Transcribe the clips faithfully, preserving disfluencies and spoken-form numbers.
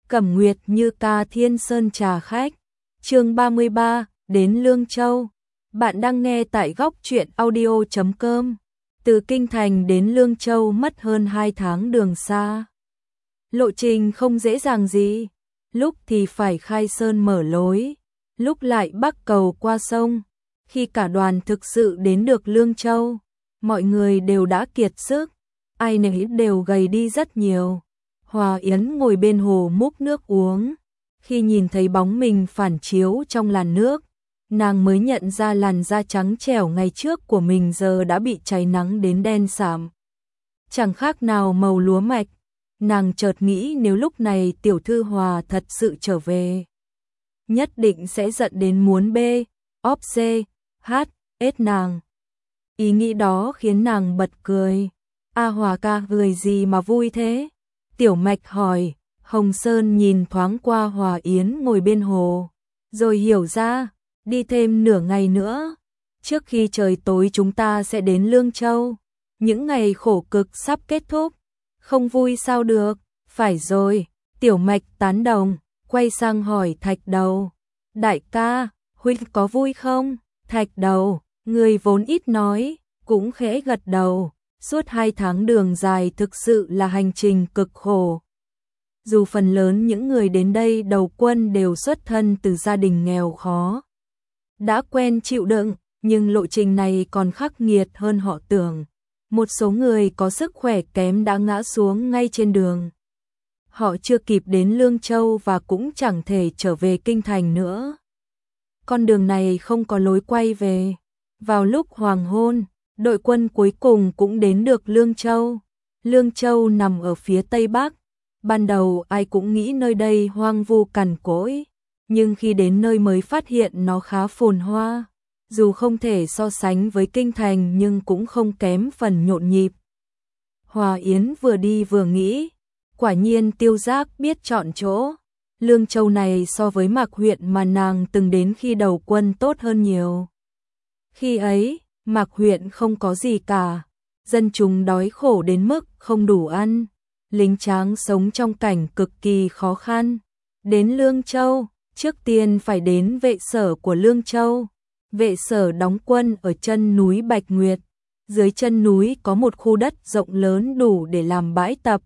Cẩm Nguyệt Như ca Thiên Sơn trà khách. Chương ba mươi ba, đến Lương Châu. Bạn đang nghe tại góc truyện audio chấm com. Từ Kinh Thành đến Lương Châu mất hơn hai tháng đường xa. Lộ trình không dễ dàng gì, lúc thì phải khai sơn mở lối, lúc lại bắc cầu qua sông. Khi cả đoàn thực sự đến được Lương Châu, mọi người đều đã kiệt sức, ai nấy đều gầy đi rất nhiều. Hòa Yến ngồi bên hồ múc nước uống, khi nhìn thấy bóng mình phản chiếu trong làn nước, nàng mới nhận ra làn da trắng trẻo ngày trước của mình giờ đã bị cháy nắng đến đen sạm, chẳng khác nào màu lúa mạch. Nàng chợt nghĩ nếu lúc này tiểu thư Hòa thật sự trở về, nhất định sẽ giận đến muốn bê, óp xê, hát, ết nàng. Ý nghĩ đó khiến nàng bật cười. A Hòa ca cười gì mà vui thế? Tiểu Mạch hỏi. Hồng Sơn nhìn thoáng qua Hòa Yến ngồi bên hồ, rồi hiểu ra, đi thêm nửa ngày nữa, trước khi trời tối chúng ta sẽ đến Lương Châu. Những ngày khổ cực sắp kết thúc, không vui sao được? Phải rồi, Tiểu Mạch tán đồng, quay sang hỏi Thạch Đầu. Đại ca, huynh có vui không? Thạch Đầu, người vốn ít nói, cũng khẽ gật đầu. Suốt hai tháng đường dài thực sự là hành trình cực khổ. Dù phần lớn những người đến đây đầu quân đều xuất thân từ gia đình nghèo khó, đã quen chịu đựng, nhưng lộ trình này còn khắc nghiệt hơn họ tưởng. Một số người có sức khỏe kém đã ngã xuống ngay trên đường. Họ chưa kịp đến Lương Châu và cũng chẳng thể trở về Kinh Thành nữa. Con đường này không có lối quay về. Vào lúc hoàng hôn, đội quân cuối cùng cũng đến được Lương Châu. Lương Châu nằm ở phía tây bắc. Ban đầu ai cũng nghĩ nơi đây hoang vu cằn cỗi, nhưng khi đến nơi mới phát hiện nó khá phồn hoa. Dù không thể so sánh với Kinh Thành nhưng cũng không kém phần nhộn nhịp. Hòa Yến vừa đi vừa nghĩ, quả nhiên Tiêu Giác biết chọn chỗ. Lương Châu này so với Mạc huyện mà nàng từng đến khi đầu quân tốt hơn nhiều. Khi ấy, Mạc huyện không có gì cả, dân chúng đói khổ đến mức không đủ ăn, lính tráng sống trong cảnh cực kỳ khó khăn. Đến Lương Châu, trước tiên phải đến vệ sở của Lương Châu. Vệ sở đóng quân ở chân núi Bạch Nguyệt. Dưới chân núi có một khu đất rộng lớn đủ để làm bãi tập.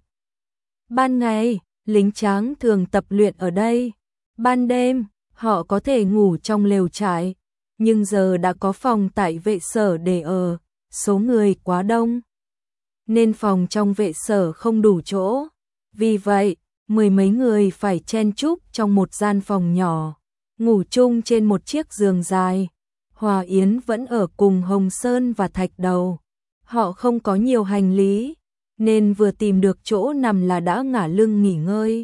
Ban ngày, lính tráng thường tập luyện ở đây. Ban đêm, họ có thể ngủ trong lều trại. Nhưng giờ đã có phòng tại vệ sở để ở, số người quá đông, nên phòng trong vệ sở không đủ chỗ. Vì vậy, mười mấy người phải chen chúc trong một gian phòng nhỏ, ngủ chung trên một chiếc giường dài. Hòa Yến vẫn ở cùng Hồng Sơn và Thạch Đầu. Họ không có nhiều hành lý, nên vừa tìm được chỗ nằm là đã ngả lưng nghỉ ngơi.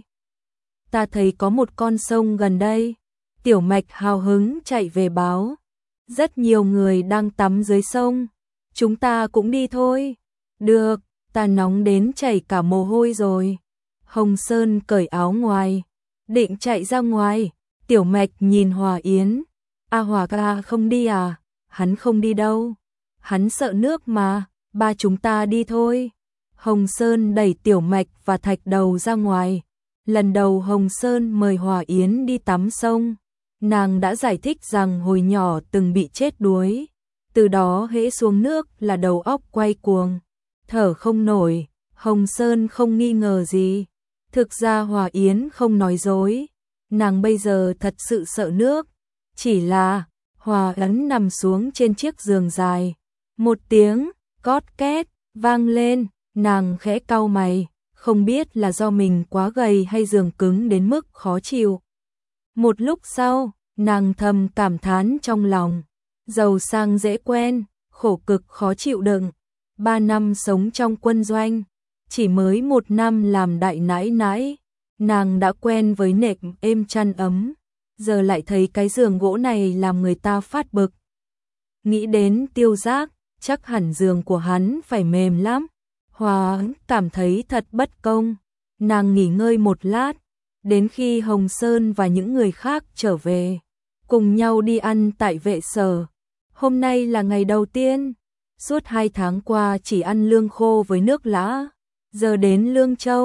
Ta thấy có một con sông gần đây. Tiểu Mạch hào hứng chạy về báo. Rất nhiều người đang tắm dưới sông. Chúng ta cũng đi thôi. Được, ta nóng đến chảy cả mồ hôi rồi. Hồng Sơn cởi áo ngoài, định chạy ra ngoài. Tiểu Mạch nhìn Hòa Yến. A Hòa ca không đi à? Hắn không đi đâu. Hắn sợ nước mà, ba chúng ta đi thôi. Hồng Sơn đẩy Tiểu Mạch và Thạch Đầu ra ngoài. Lần đầu Hồng Sơn mời Hòa Yến đi tắm sông, nàng đã giải thích rằng hồi nhỏ từng bị chết đuối. Từ đó hễ xuống nước là đầu óc quay cuồng, thở không nổi. Hồng Sơn không nghi ngờ gì. Thực ra Hòa Yến không nói dối, nàng bây giờ thật sự sợ nước. Chỉ là, Hòa Yến nằm xuống trên chiếc giường dài. Một tiếng, cót két, vang lên, nàng khẽ cau mày, không biết là do mình quá gầy hay giường cứng đến mức khó chịu. Một lúc sau, nàng thầm cảm thán trong lòng. Giàu sang dễ quen, khổ cực khó chịu đựng. Ba năm sống trong quân doanh, chỉ mới một năm làm đại nãi nãi, nàng đã quen với nệm êm chăn ấm. Giờ lại thấy cái giường gỗ này làm người ta phát bực. Nghĩ đến Tiêu Giác, chắc hẳn giường của hắn phải mềm lắm. Hòa cảm thấy thật bất công. Nàng nghỉ ngơi một lát, đến khi Hồng Sơn và những người khác trở về, cùng nhau đi ăn tại vệ sở. Hôm nay là ngày đầu tiên, suốt hai tháng qua chỉ ăn lương khô với nước lã. Giờ đến Lương Châu,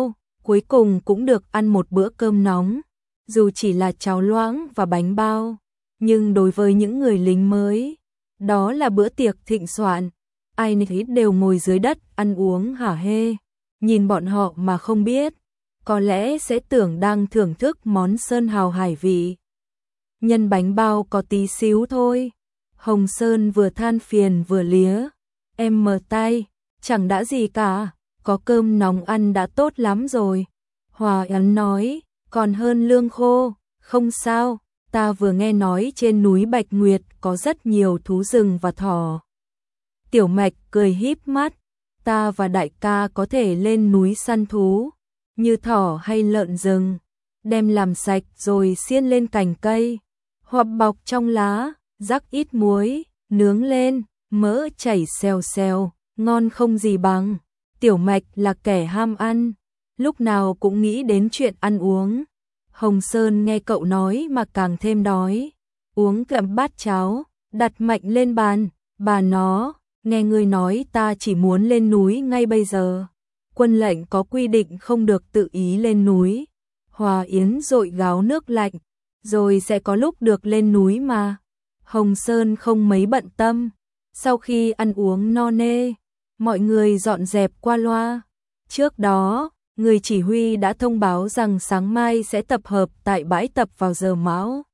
cuối cùng cũng được ăn một bữa cơm nóng, dù chỉ là cháo loãng và bánh bao, nhưng đối với những người lính mới, đó là bữa tiệc thịnh soạn, ai nấy đều ngồi dưới đất ăn uống hả hê, nhìn bọn họ mà không biết, có lẽ sẽ tưởng đang thưởng thức món sơn hào hải vị. Nhân bánh bao có tí xíu thôi. Hồng Sơn vừa than phiền vừa lía, em mờ tay, chẳng đã gì cả, có cơm nóng ăn đã tốt lắm rồi. Hòa Yến nói, còn hơn lương khô, không sao, ta vừa nghe nói trên núi Bạch Nguyệt có rất nhiều thú rừng và thỏ. Tiểu Mạch cười híp mắt, ta và đại ca có thể lên núi săn thú, như thỏ hay lợn rừng, đem làm sạch rồi xiên lên cành cây, hoặc bọc trong lá, rắc ít muối, nướng lên, mỡ chảy xèo xèo, ngon không gì bằng. Tiểu Mạch là kẻ ham ăn, lúc nào cũng nghĩ đến chuyện ăn uống. Hồng Sơn nghe cậu nói mà càng thêm đói, uống cạn bát cháo, đặt mạnh lên bàn, bà nó, nghe ngươi nói ta chỉ muốn lên núi ngay bây giờ. Quân lệnh có quy định không được tự ý lên núi. Hòa Yến dội gáo nước lạnh, rồi sẽ có lúc được lên núi mà. Hồng Sơn không mấy bận tâm, sau khi ăn uống no nê, mọi người dọn dẹp qua loa. Trước đó, người chỉ huy đã thông báo rằng sáng mai sẽ tập hợp tại bãi tập vào giờ mão,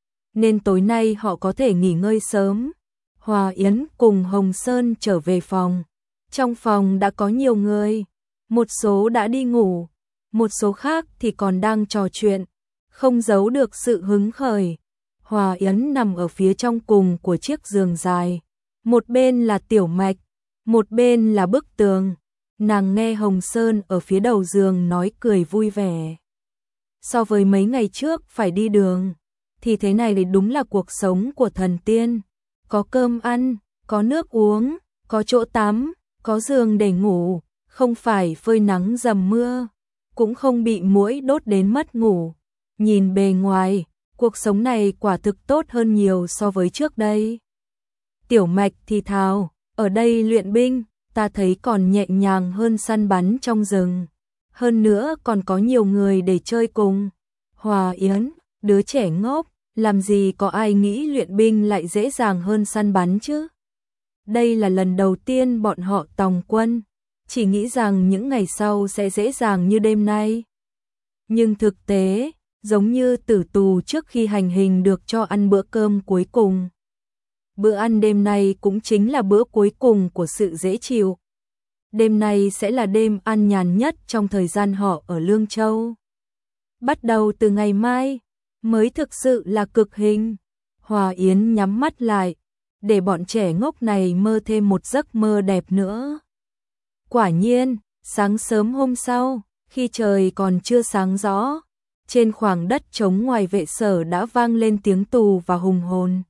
nên tối nay họ có thể nghỉ ngơi sớm. Hòa Yến cùng Hồng Sơn trở về phòng. Trong phòng đã có nhiều người, một số đã đi ngủ, một số khác thì còn đang trò chuyện, không giấu được sự hứng khởi. Hòa Yến nằm ở phía trong cùng của chiếc giường dài, một bên là Tiểu Mạch, một bên là bức tường. Nàng nghe Hồng Sơn ở phía đầu giường nói cười vui vẻ. So với mấy ngày trước phải đi đường, thì thế này thì đúng là cuộc sống của thần tiên. Có cơm ăn, có nước uống, có chỗ tắm, có giường để ngủ, không phải phơi nắng dầm mưa, cũng không bị muỗi đốt đến mất ngủ. Nhìn bề ngoài, cuộc sống này quả thực tốt hơn nhiều so với trước đây. Tiểu Mạch thì thào, ở đây luyện binh, ta thấy còn nhẹ nhàng hơn săn bắn trong rừng. Hơn nữa còn có nhiều người để chơi cùng. Hòa Yến, đứa trẻ ngốc, làm gì có ai nghĩ luyện binh lại dễ dàng hơn săn bắn chứ? Đây là lần đầu tiên bọn họ tòng quân, chỉ nghĩ rằng những ngày sau sẽ dễ dàng như đêm nay. Nhưng thực tế, giống như tử tù trước khi hành hình được cho ăn bữa cơm cuối cùng. Bữa ăn đêm nay cũng chính là bữa cuối cùng của sự dễ chịu. Đêm nay sẽ là đêm an nhàn nhất trong thời gian họ ở Lương Châu. Bắt đầu từ ngày mai, mới thực sự là cực hình. Hòa Yến nhắm mắt lại, để bọn trẻ ngốc này mơ thêm một giấc mơ đẹp nữa. Quả nhiên, sáng sớm hôm sau, khi trời còn chưa sáng rõ, trên khoảng đất trống ngoài vệ sở đã vang lên tiếng tù và hùng hồn.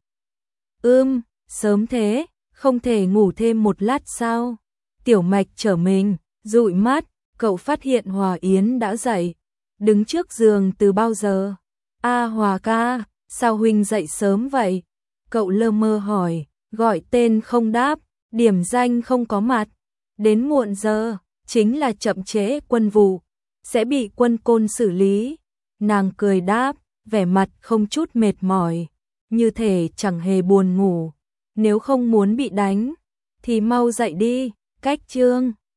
Ưm, sớm thế, không thể ngủ thêm một lát sao? Tiểu Mạch trở mình, dụi mắt, cậu phát hiện Hòa Yến đã dậy, đứng trước giường từ bao giờ? A Hòa ca, sao huynh dậy sớm vậy? Cậu lơ mơ hỏi, gọi tên không đáp, điểm danh không có mặt. Đến muộn giờ, chính là chậm trễ quân vụ, sẽ bị quân côn xử lý. Nàng cười đáp, vẻ mặt không chút mệt mỏi, như thể chẳng hề buồn ngủ. Nếu không muốn bị đánh, thì mau dậy đi, cách chương.